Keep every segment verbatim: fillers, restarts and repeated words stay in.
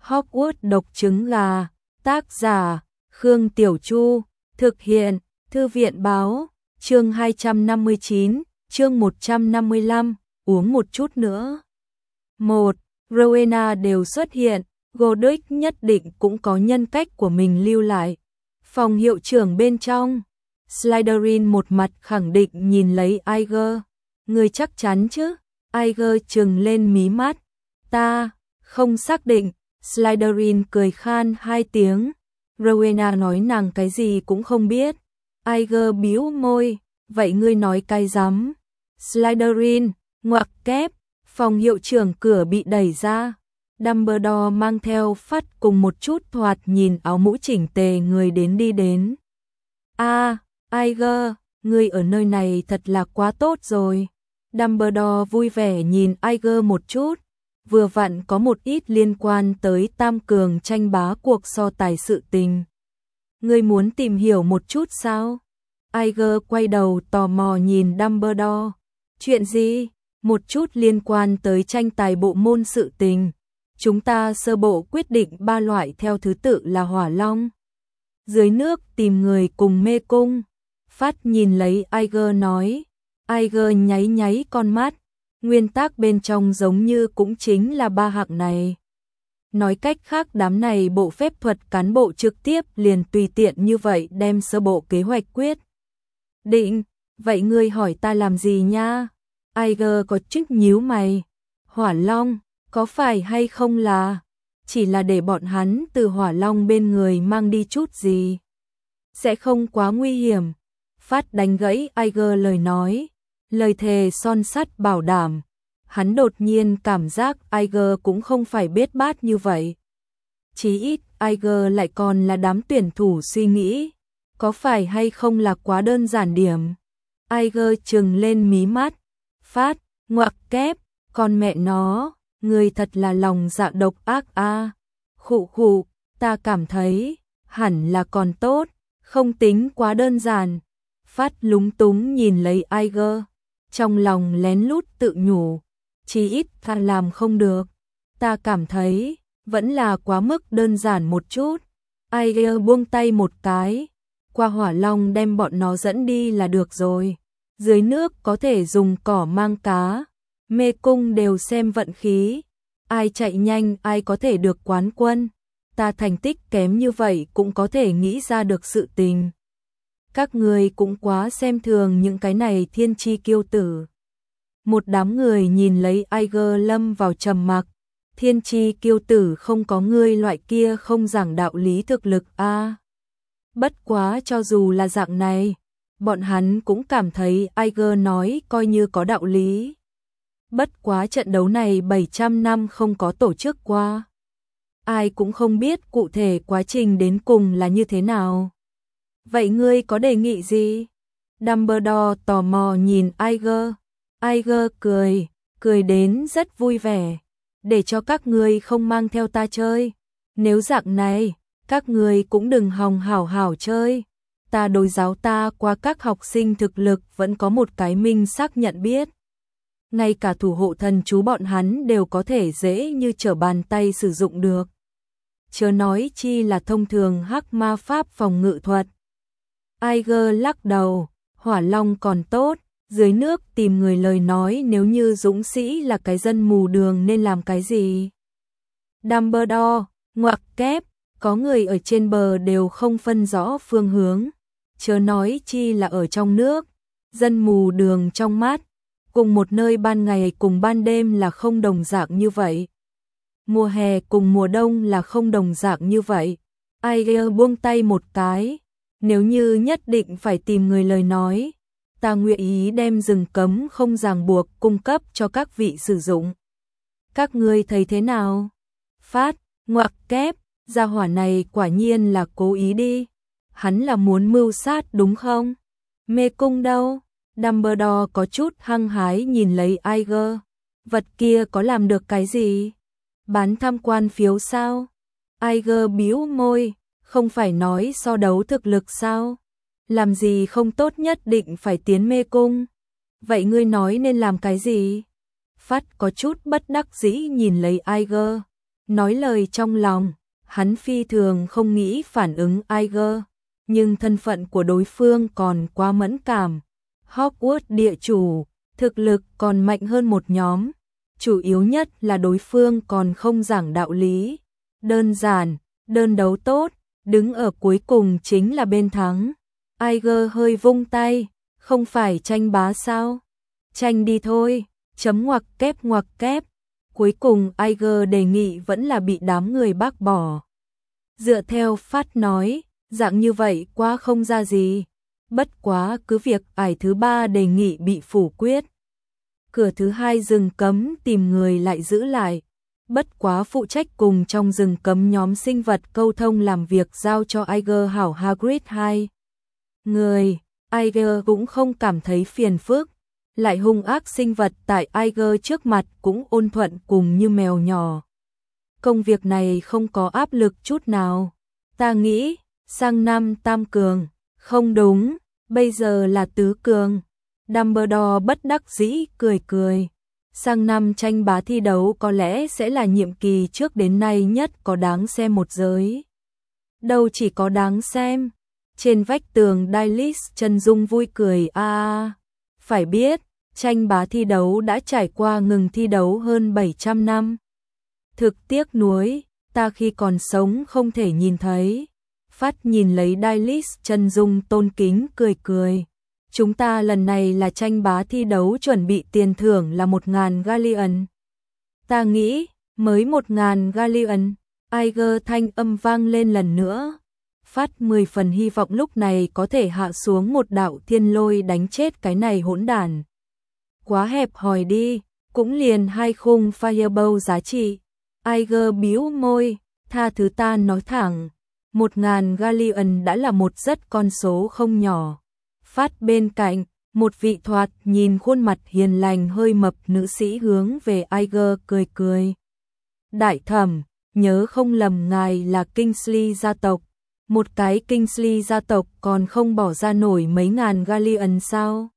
Hogwarts độc trứng gà, tác giả, Khương Tiểu Chu, thực hiện, Thư viện báo, chương hai trăm năm mươi chín, chương một trăm năm mươi lăm, uống một chút nữa. một. Rowena đều xuất hiện, Godric nhất định cũng có nhân cách của mình lưu lại. Phòng hiệu trưởng bên trong, Slytherin một mặt khẳng định nhìn lấy Iger. Người chắc chắn chứ? Iger trừng lên mí mắt. Ta, không xác định. Slytherin cười khan hai tiếng. Rowena nói nàng cái gì cũng không biết. Iger bĩu môi. Vậy ngươi nói cái rắm? Slytherin, ngoặc kép. Phòng hiệu trưởng cửa bị đẩy ra. Dumbledore mang theo Phát cùng một chút thoạt nhìn áo mũ chỉnh tề người đến đi đến. A, à, Iger, ngươi ở nơi này thật là quá tốt rồi. Dumbledore vui vẻ nhìn Iger một chút, vừa vặn có một ít liên quan tới tam cường tranh bá cuộc so tài sự tình. Ngươi muốn tìm hiểu một chút sao? Iger quay đầu tò mò nhìn Dumbledore. Chuyện gì? Một chút liên quan tới tranh tài bộ môn sự tình. Chúng ta sơ bộ quyết định ba loại theo thứ tự là hỏa long, dưới nước tìm người cùng mê cung. Phát nhìn lấy Iger nói. Iger nháy nháy con mắt. Nguyên tắc bên trong giống như cũng chính là ba hạng này. Nói cách khác đám này bộ phép thuật cán bộ trực tiếp liền tùy tiện như vậy đem sơ bộ kế hoạch quyết định. Vậy ngươi hỏi ta làm gì nha? Iger có chút nhíu mày. Hỏa long, có phải hay không là chỉ là để bọn hắn từ hỏa long bên người mang đi chút gì? Sẽ không quá nguy hiểm. Phát đánh gãy Iger lời nói, lời thề son sắt bảo đảm. Hắn đột nhiên cảm giác Iger cũng không phải bết bát như vậy. Chí ít Iger lại còn là đám tuyển thủ suy nghĩ, có phải hay không là quá đơn giản điểm. Iger trừng lên mí mắt. Phát, ngoặc kép, con mẹ nó, người thật là lòng dạ độc ác a. À. Khụ khụ, ta cảm thấy hẳn là còn tốt, không tính quá đơn giản. Phát lúng túng nhìn lấy Iger, trong lòng lén lút tự nhủ, chí ít ta làm không được. Ta cảm thấy vẫn là quá mức đơn giản một chút. Iger buông tay một cái, qua hỏa long đem bọn nó dẫn đi là được rồi. Dưới nước có thể dùng cỏ mang cá, mê cung đều xem vận khí. Ai chạy nhanh ai có thể được quán quân. Ta thành tích kém như vậy cũng có thể nghĩ ra được sự tình. Các người cũng quá xem thường những cái này thiên chi kiêu tử. Một đám người nhìn lấy Iger lâm vào trầm mặc. Thiên chi kiêu tử không có ngươi loại kia không giảng đạo lý thực lực a. À, bất quá cho dù là dạng này, bọn hắn cũng cảm thấy Iger nói coi như có đạo lý. Bất quá trận đấu này bảy trăm năm không có tổ chức qua. Ai cũng không biết cụ thể quá trình đến cùng là như thế nào. Vậy ngươi có đề nghị gì? Dumbledore tò mò nhìn Iger. Iger cười, cười đến rất vui vẻ. Để cho các ngươi không mang theo ta chơi. Nếu dạng này, các ngươi cũng đừng hòng hảo hảo chơi. Ta đối giáo ta qua các học sinh thực lực vẫn có một cái minh xác nhận biết. Ngay cả thủ hộ thần chú bọn hắn đều có thể dễ như trở bàn tay sử dụng được. Chớ nói chi là thông thường hắc ma pháp phòng ngự thuật. Iger lắc đầu, hỏa long còn tốt, dưới nước tìm người lời nói nếu như dũng sĩ là cái dân mù đường nên làm cái gì? Dumbledore, ngoặc kép, có người ở trên bờ đều không phân rõ phương hướng. Chớ nói chi là ở trong nước, dân mù đường trong mát, cùng một nơi ban ngày cùng ban đêm là không đồng dạng như vậy. Mùa hè cùng mùa đông là không đồng dạng như vậy. Iger buông tay một cái, nếu như nhất định phải tìm người lời nói, ta nguyện ý đem rừng cấm không ràng buộc cung cấp cho các vị sử dụng. Các ngươi thấy thế nào? Phát, ngoặc kép, gia hỏa này quả nhiên là cố ý đi. Hắn là muốn mưu sát đúng không? Mê cung đâu? Dumbledore có chút hăng hái nhìn lấy Iger. Vật kia có làm được cái gì? Bán tham quan phiếu sao? Iger bĩu môi, không phải nói so đấu thực lực sao? Làm gì không tốt nhất định phải tiến mê cung? Vậy ngươi nói nên làm cái gì? Phát có chút bất đắc dĩ nhìn lấy Iger. Nói lời trong lòng, hắn phi thường không nghĩ phản ứng Iger, nhưng thân phận của đối phương còn quá mẫn cảm. Hogwarts địa chủ, thực lực còn mạnh hơn một nhóm, chủ yếu nhất là đối phương còn không giảng đạo lý. Đơn giản, đơn đấu tốt, đứng ở cuối cùng chính là bên thắng. Iger hơi vung tay, không phải tranh bá sao? Tranh đi thôi, chấm ngoặc kép ngoặc kép. Cuối cùng Iger đề nghị vẫn là bị đám người bác bỏ. Dựa theo Phát nói, dạng như vậy quá không ra gì. Bất quá cứ việc ải thứ ba đề nghị bị phủ quyết. Cửa thứ hai rừng cấm tìm người lại giữ lại. Bất quá phụ trách cùng trong rừng cấm nhóm sinh vật câu thông làm việc giao cho Iger hảo Hagrid hai người. Iger cũng không cảm thấy phiền phức. Lại hung ác sinh vật tại Iger trước mặt cũng ôn thuận cùng như mèo nhỏ. Công việc này không có áp lực chút nào. Ta nghĩ, sang năm tam cường, không đúng, bây giờ là tứ cường. Dumbledore bất đắc dĩ cười cười. Sang năm tranh bá thi đấu có lẽ sẽ là nhiệm kỳ trước đến nay nhất có đáng xem một giới. Đâu chỉ có đáng xem. Trên vách tường Dailis chân dung vui cười a à, phải biết, tranh bá thi đấu đã trải qua ngừng thi đấu hơn bảy trăm năm. Thực tiếc nuối, ta khi còn sống không thể nhìn thấy. Phát nhìn lấy Dailis chân dung tôn kính cười cười. Chúng ta lần này là tranh bá thi đấu chuẩn bị tiền thưởng là một ngàn galleon. Ta nghĩ, mới một ngàn galleon. Iger thanh âm vang lên lần nữa. Phát mười phần hy vọng lúc này có thể hạ xuống một đạo thiên lôi đánh chết cái này hỗn đản. Quá hẹp hòi đi, cũng liền hai khung fireball giá trị. Iger bĩu môi, tha thứ ta nói thẳng. Một ngàn galleon đã là một rất con số không nhỏ. Phát bên cạnh, một vị thoạt nhìn khuôn mặt hiền lành hơi mập nữ sĩ hướng về Iger cười cười. Đại thẩm, nhớ không lầm ngài là Kingsley gia tộc. Một cái Kingsley gia tộc còn không bỏ ra nổi mấy ngàn galleon sao?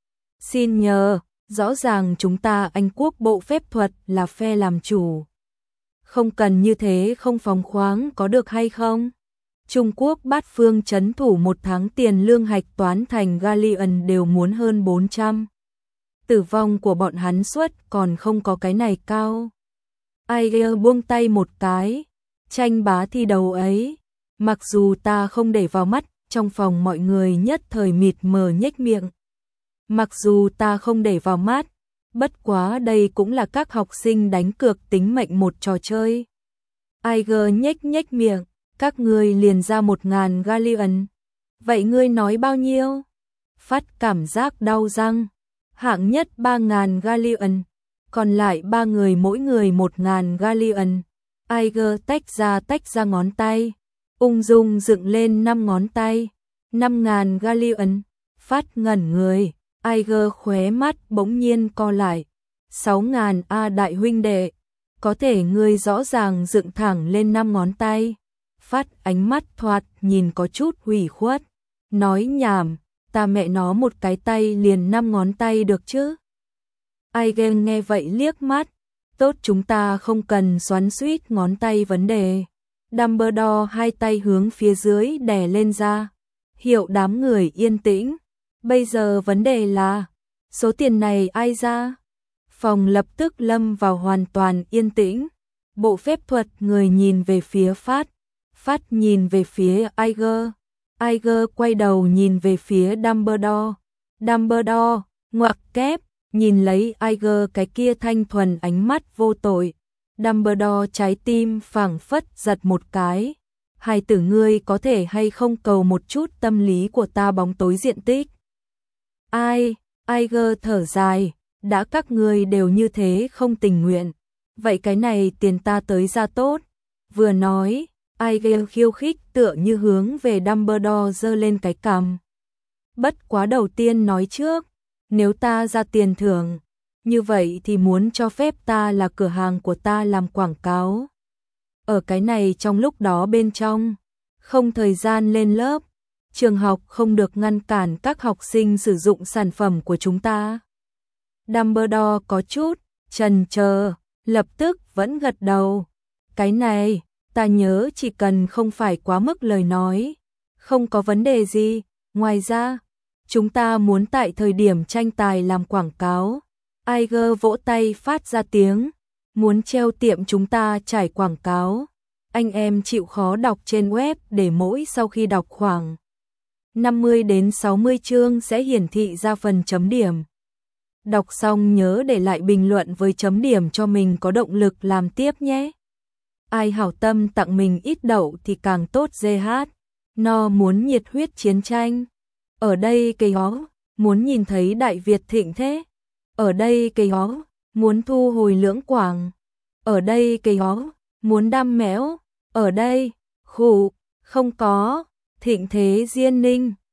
Xin nhờ, rõ ràng chúng ta Anh quốc bộ phép thuật là phe làm chủ. Không cần như thế không phóng khoáng có được hay không? Trung Quốc bát phương trấn thủ một tháng tiền lương hạch toán thành galleon đều muốn hơn bốn trăm. Tử vong của bọn hắn suất còn không có cái này cao. Iger buông tay một cái, tranh bá thi đấu ấy. Mặc dù ta không để vào mắt, trong phòng mọi người nhất thời mịt mờ nhếch miệng. Mặc dù ta không để vào mắt, bất quá đây cũng là các học sinh đánh cược tính mệnh một trò chơi. Iger nhếch nhếch miệng, các ngươi liền ra một ngàn galleon. Vậy ngươi nói bao nhiêu? Phát cảm giác đau răng. Hạng nhất ba ngàn galleon, còn lại ba người mỗi người một ngàn galleon. Iger tách ra tách ra ngón tay. Ung dung dựng lên năm ngón tay, năm ngàn galleon. Phát ngẩn người, Iger khóe mắt bỗng nhiên co lại. Sáu ngàn a đại huynh đệ, có thể ngươi rõ ràng dựng thẳng lên năm ngón tay. Phát ánh mắt thoạt nhìn có chút hủy khuất, nói nhảm, ta mẹ nó một cái tay liền năm ngón tay được chứ? Iger nghe vậy liếc mắt, tốt chúng ta không cần xoắn xuýt ngón tay vấn đề. Dumbledore hai tay hướng phía dưới đè lên ra, hiệu đám người yên tĩnh. Bây giờ vấn đề là, số tiền này ai ra? Phòng lập tức lâm vào hoàn toàn yên tĩnh. Bộ phép thuật người nhìn về phía Phát, Phát nhìn về phía Iger, Iger quay đầu nhìn về phía Dumbledore. Dumbledore, ngoặc kép, nhìn lấy Iger cái kia thanh thuần ánh mắt vô tội. Dumbledore trái tim phảng phất giật một cái. Hai tử ngươi có thể hay không cầu một chút tâm lý của ta bóng tối diện tích. Ai, Iger thở dài, đã các ngươi đều như thế không tình nguyện. Vậy cái này tiền ta tới ra tốt. Vừa nói, Iger khiêu khích tựa như hướng về Dumbledore giơ lên cái cằm. Bất quá đầu tiên nói trước, nếu ta ra tiền thưởng, như vậy thì muốn cho phép ta là cửa hàng của ta làm quảng cáo. Ở cái này trong lúc đó bên trong, không thời gian lên lớp, trường học không được ngăn cản các học sinh sử dụng sản phẩm của chúng ta. Dumbledore có chút chần chờ, lập tức vẫn gật đầu. Cái này, ta nhớ chỉ cần không phải quá mức lời nói, không có vấn đề gì. Ngoài ra, chúng ta muốn tại thời điểm tranh tài làm quảng cáo. Iger vỗ tay phát ra tiếng, muốn treo tiệm chúng ta trải quảng cáo. Anh em chịu khó đọc trên web để mỗi sau khi đọc khoảng năm mươi đến sáu mươi chương sẽ hiển thị ra phần chấm điểm. Đọc xong nhớ để lại bình luận với chấm điểm cho mình có động lực làm tiếp nhé. Ai hảo tâm tặng mình ít đậu thì càng tốt. giê hát No muốn nhiệt huyết chiến tranh. Ở đây cây hó, muốn nhìn thấy Đại Việt thịnh thế. Ở đây cây hó, muốn thu hồi Lưỡng Quảng. Ở đây cây hó, muốn đam mẽo. Ở đây, khủ, không có, thịnh thế Diên Ninh.